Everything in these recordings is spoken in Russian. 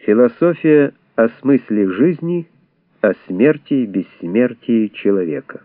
Философия о смысле жизни, о смерти и бессмертии человека.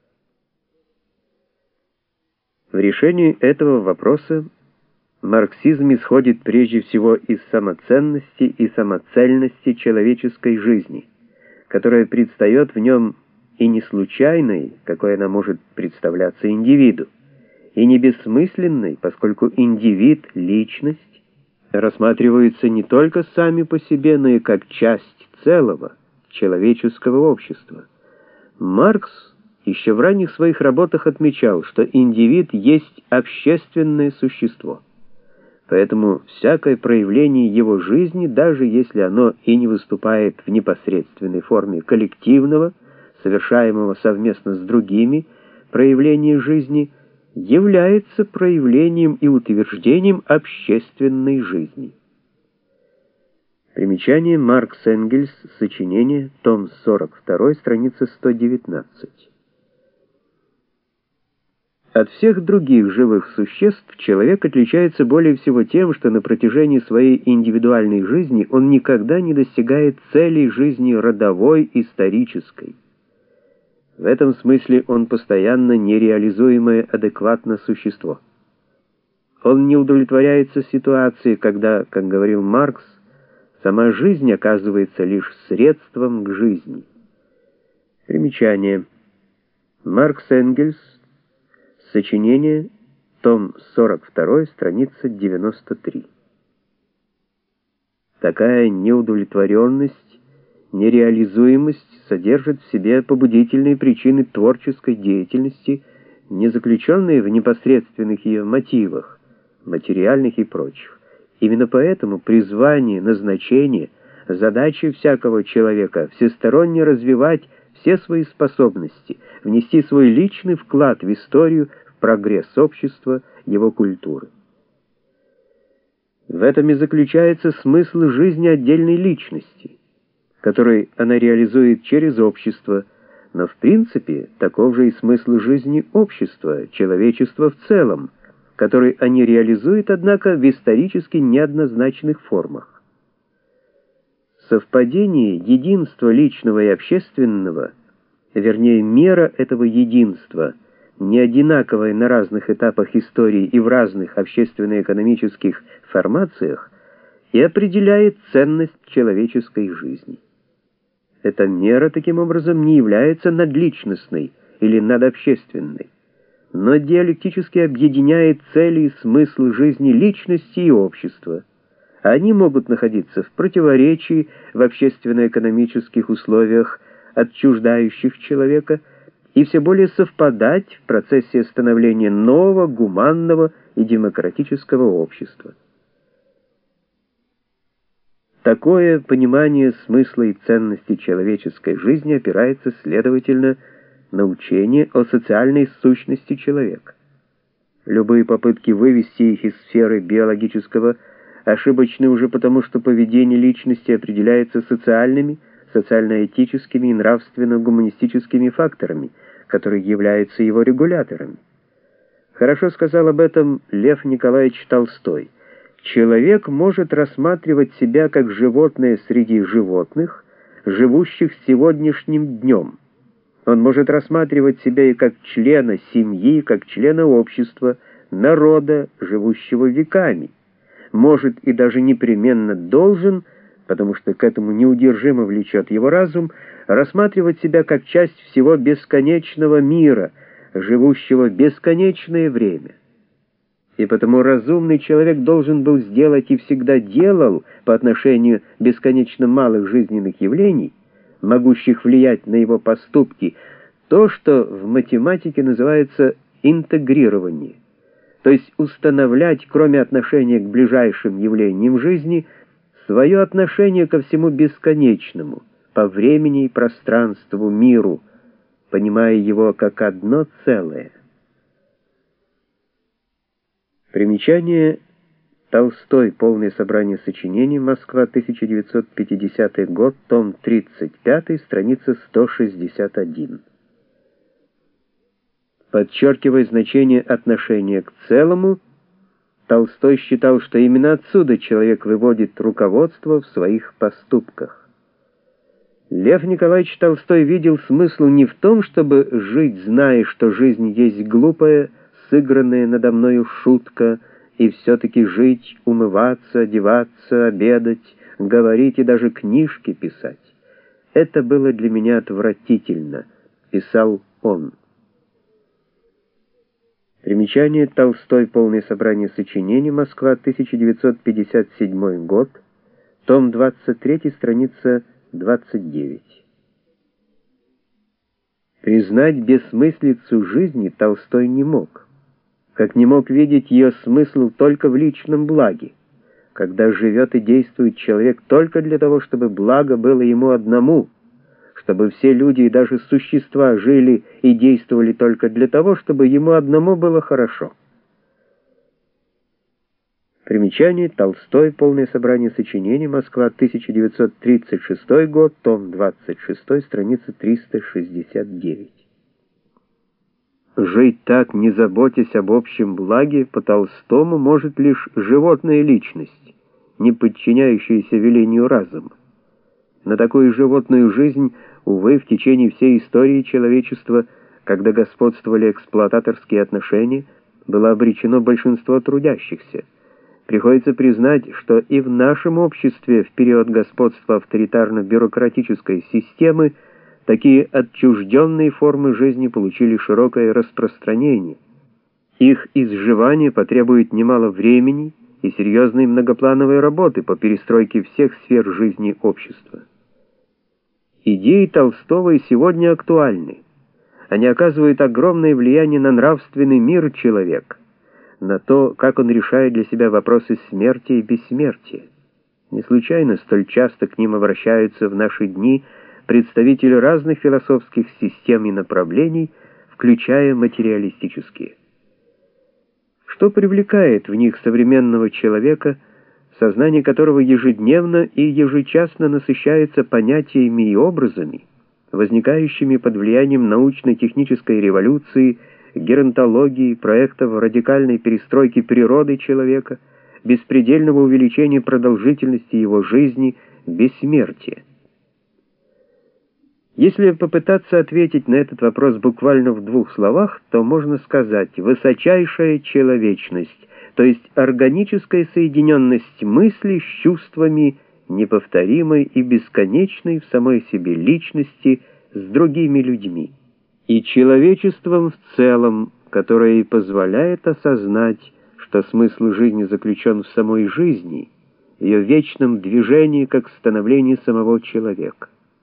В решении этого вопроса марксизм исходит прежде всего из самоценности и самоцельности человеческой жизни, которая предстает в нем и не случайной, какой она может представляться индивиду, и не бессмысленной, поскольку индивид, личность, рассматриваются не только сами по себе, но и как часть целого человеческого общества. Маркс еще в ранних своих работах отмечал, что индивид есть общественное существо. Поэтому всякое проявление его жизни, даже если оно и не выступает в непосредственной форме коллективного, совершаемого совместно с другими, проявления жизни, является проявлением и утверждением общественной жизни. Примечание: Маркс Энгельс, сочинение, том 42, страница 119. От всех других живых существ человек отличается более всего тем, что на протяжении своей индивидуальной жизни он никогда не достигает целей жизни родовой, исторической. В этом смысле он постоянно нереализуемое адекватно существо. Он не удовлетворяется ситуацией, когда, как говорил Маркс, сама жизнь оказывается лишь средством к жизни. Примечание. Маркс Энгельс, сочинение, том 42, страница 93. Такая неудовлетворенность, нереализуемость содержит в себе побудительные причины творческой деятельности, не заключенные в непосредственных ее мотивах, материальных и прочих. Именно поэтому призвание, назначение, задача всякого человека всесторонне развивать все свои способности, внести свой личный вклад в историю, в прогресс общества, его культуры. В этом и заключается смысл жизни отдельной личности, который она реализует через общество, но в принципе таков же и смысл жизни общества, человечества в целом, который они реализуют, однако, в исторически неоднозначных формах. Совпадение единства личного и общественного, вернее, мера этого единства, не одинаковая на разных этапах истории и в разных общественно-экономических формациях, и определяет ценность человеческой жизни. Эта мера, таким образом, не является надличностной или надобщественной, но диалектически объединяет цели и смысл жизни личности и общества. Они могут находиться в противоречии в общественно-экономических условиях, отчуждающих человека, и все более совпадать в процессе становления нового, гуманного и демократического общества. Такое понимание смысла и ценности человеческой жизни опирается, следовательно, на учение о социальной сущности человека. Любые попытки вывести их из сферы биологического ошибочны уже потому, что поведение личности определяется социальными, социально-этическими и нравственно-гуманистическими факторами, которые являются его регуляторами. Хорошо сказал об этом Лев Николаевич Толстой. Человек может рассматривать себя как животное среди животных, живущих сегодняшним днем. Он может рассматривать себя и как члена семьи, как члена общества, народа, живущего веками. Может и даже непременно должен, потому что к этому неудержимо влечет его разум, рассматривать себя как часть всего бесконечного мира, живущего бесконечное время. И потому разумный человек должен был сделать и всегда делал по отношению бесконечно малых жизненных явлений, могущих влиять на его поступки, то, что в математике называется интегрирование, то есть установлять, кроме отношения к ближайшим явлениям жизни, свое отношение ко всему бесконечному, по времени и пространству, миру, понимая его как одно целое. Примечание. Толстой. Полное собрание сочинений. Москва, 1950 год. Том 35, страница 161. Подчеркивая значение отношения к целому, Толстой считал, что именно отсюда человек выводит руководство в своих поступках. Лев Николаевич Толстой видел смысл не в том, чтобы жить, зная, что жизнь есть глупая, сыгранная надо мною шутка, и все-таки жить, умываться, одеваться, обедать, говорить и даже книжки писать. Это было для меня отвратительно, писал он. Примечание: Толстой. Полное собрание сочинений. Москва, 1957 год. Том 23, страница 29. Признать бессмыслицу жизни Толстой не мог, как не мог видеть ее смысл только в личном благе, когда живет и действует человек только для того, чтобы благо было ему одному, чтобы все люди и даже существа жили и действовали только для того, чтобы ему одному было хорошо. Примечание: Толстой. Полное собрание сочинений. Москва, 1936 год. Том 26, страница 369. Жить так, не заботясь об общем благе, по Толстому может лишь животная личность, не подчиняющаяся велению разума. На такую животную жизнь, увы, в течение всей истории человечества, когда господствовали эксплуататорские отношения, было обречено большинство трудящихся. Приходится признать, что и в нашем обществе в период господства авторитарно-бюрократической системы такие отчужденные формы жизни получили широкое распространение. Их изживание потребует немало времени и серьезной многоплановой работы по перестройке всех сфер жизни общества. Идеи Толстого и сегодня актуальны. Они оказывают огромное влияние на нравственный мир человека, на то, как он решает для себя вопросы смерти и бессмертия. Не случайно столь часто к ним обращаются в наши дни представители разных философских систем и направлений, включая материалистические. Что привлекает в них современного человека, сознание которого ежедневно и ежечасно насыщается понятиями и образами, возникающими под влиянием научно-технической революции, геронтологии, проектов радикальной перестройки природы человека, беспредельного увеличения продолжительности его жизни, бессмертия? Если попытаться ответить на этот вопрос буквально в двух словах, то можно сказать: высочайшая человечность, то есть органическая соединенность мысли с чувствами неповторимой и бесконечной в самой себе личности с другими людьми, и человечеством в целом, которое и позволяет осознать, что смысл жизни заключен в самой жизни, в ее вечном движении, как становлении самого человека.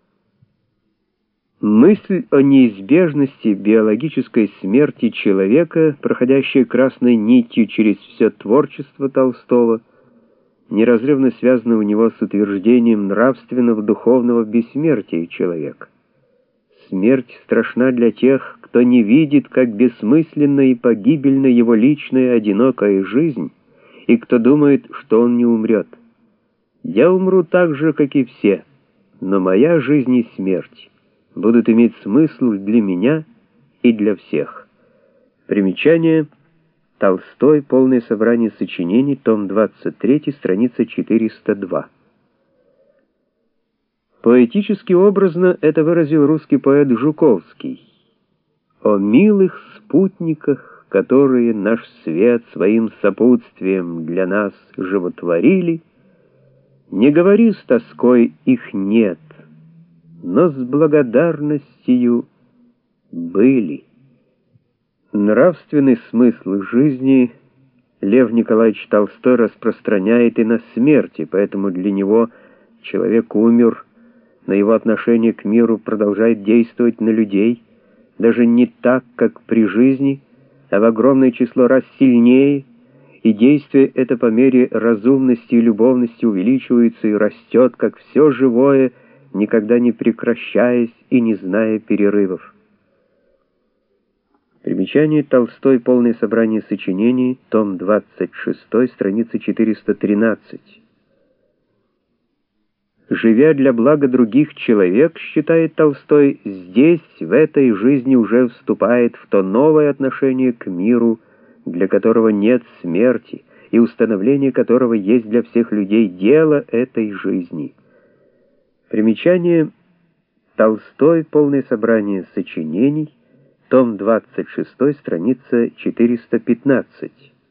Мысль о неизбежности биологической смерти человека, проходящая красной нитью через все творчество Толстого, неразрывно связана у него с утверждением нравственного духовного бессмертия человека. Смерть страшна для тех, кто не видит, как бессмысленна и погибельна его личная одинокая жизнь, и кто думает, что он не умрет. Я умру так же, как и все, но моя жизнь и смерть будут иметь смысл для меня и для всех. Примечание: Толстой. Полное собрание сочинений. Том 23, страница 402. Поэтически образно это выразил русский поэт Жуковский: «О милых спутниках, которые наш свет своим сопутствием для нас животворили, не говори с тоской их нет, но с благодарностью были». Нравственный смысл жизни Лев Николаевич Толстой распространяет и на смерти, поэтому для него человек умер, но его отношение к миру продолжает действовать на людей, даже не так, как при жизни, а в огромное число раз сильнее, и действие это по мере разумности и любовности увеличивается и растет, как все живое, никогда не прекращаясь и не зная перерывов. Примечание: Толстой. Полное собрание сочинений. Том 26, страница 413. Живя для блага других, человек, считает Толстой, здесь, в этой жизни уже вступает в то новое отношение к миру, для которого нет смерти, и установление которого есть для всех людей дело этой жизни. Примечание: Толстой. Полное собрание сочинений. Том 26, страница 415.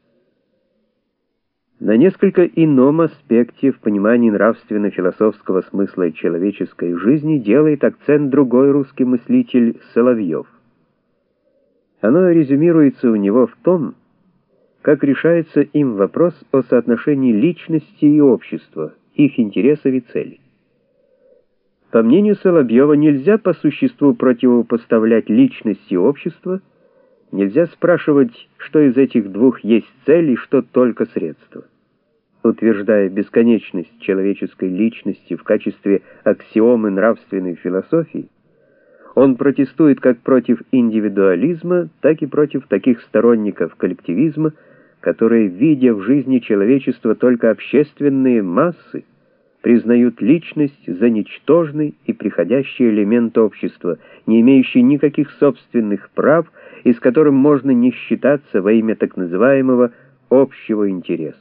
На несколько ином аспекте в понимании нравственно-философского смысла человеческой жизни делает акцент другой русский мыслитель Соловьев. Оно резюмируется у него в том, как решается им вопрос о соотношении личности и общества, их интересов и целей. По мнению Соловьева, нельзя по существу противопоставлять личность и общество, нельзя спрашивать, что из этих двух есть цель и что только средство. Утверждая бесконечность человеческой личности в качестве аксиомы нравственной философии, он протестует как против индивидуализма, так и против таких сторонников коллективизма, которые, видя в жизни человечества только общественные массы, признают личность за ничтожный и приходящий элемент общества, не имеющий никаких собственных прав и с которым можно не считаться во имя так называемого общего интереса.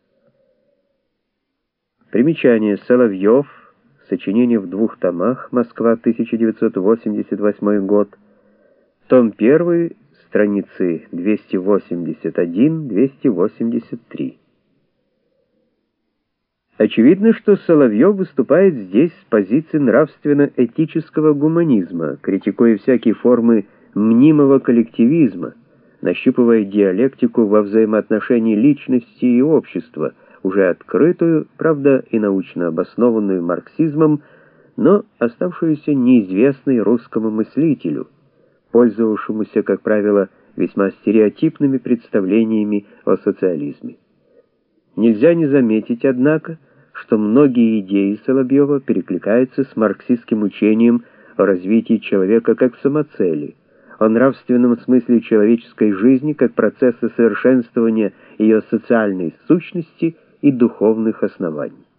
Примечание: Соловьев. Сочинение в 2 томах. Москва, 1988 год. Том 1, страницы 281-283. Очевидно, что Соловьев выступает здесь с позиции нравственно-этического гуманизма, критикуя всякие формы мнимого коллективизма, нащупывая диалектику во взаимоотношении личности и общества, уже открытую, правда, и научно обоснованную марксизмом, но оставшуюся неизвестной русскому мыслителю, пользовавшемуся, как правило, весьма стереотипными представлениями о социализме. Нельзя не заметить, однако, что многие идеи Соловьева перекликаются с марксистским учением о развитии человека как самоцели, о нравственном смысле человеческой жизни как процесса совершенствования ее социальной сущности и духовных оснований.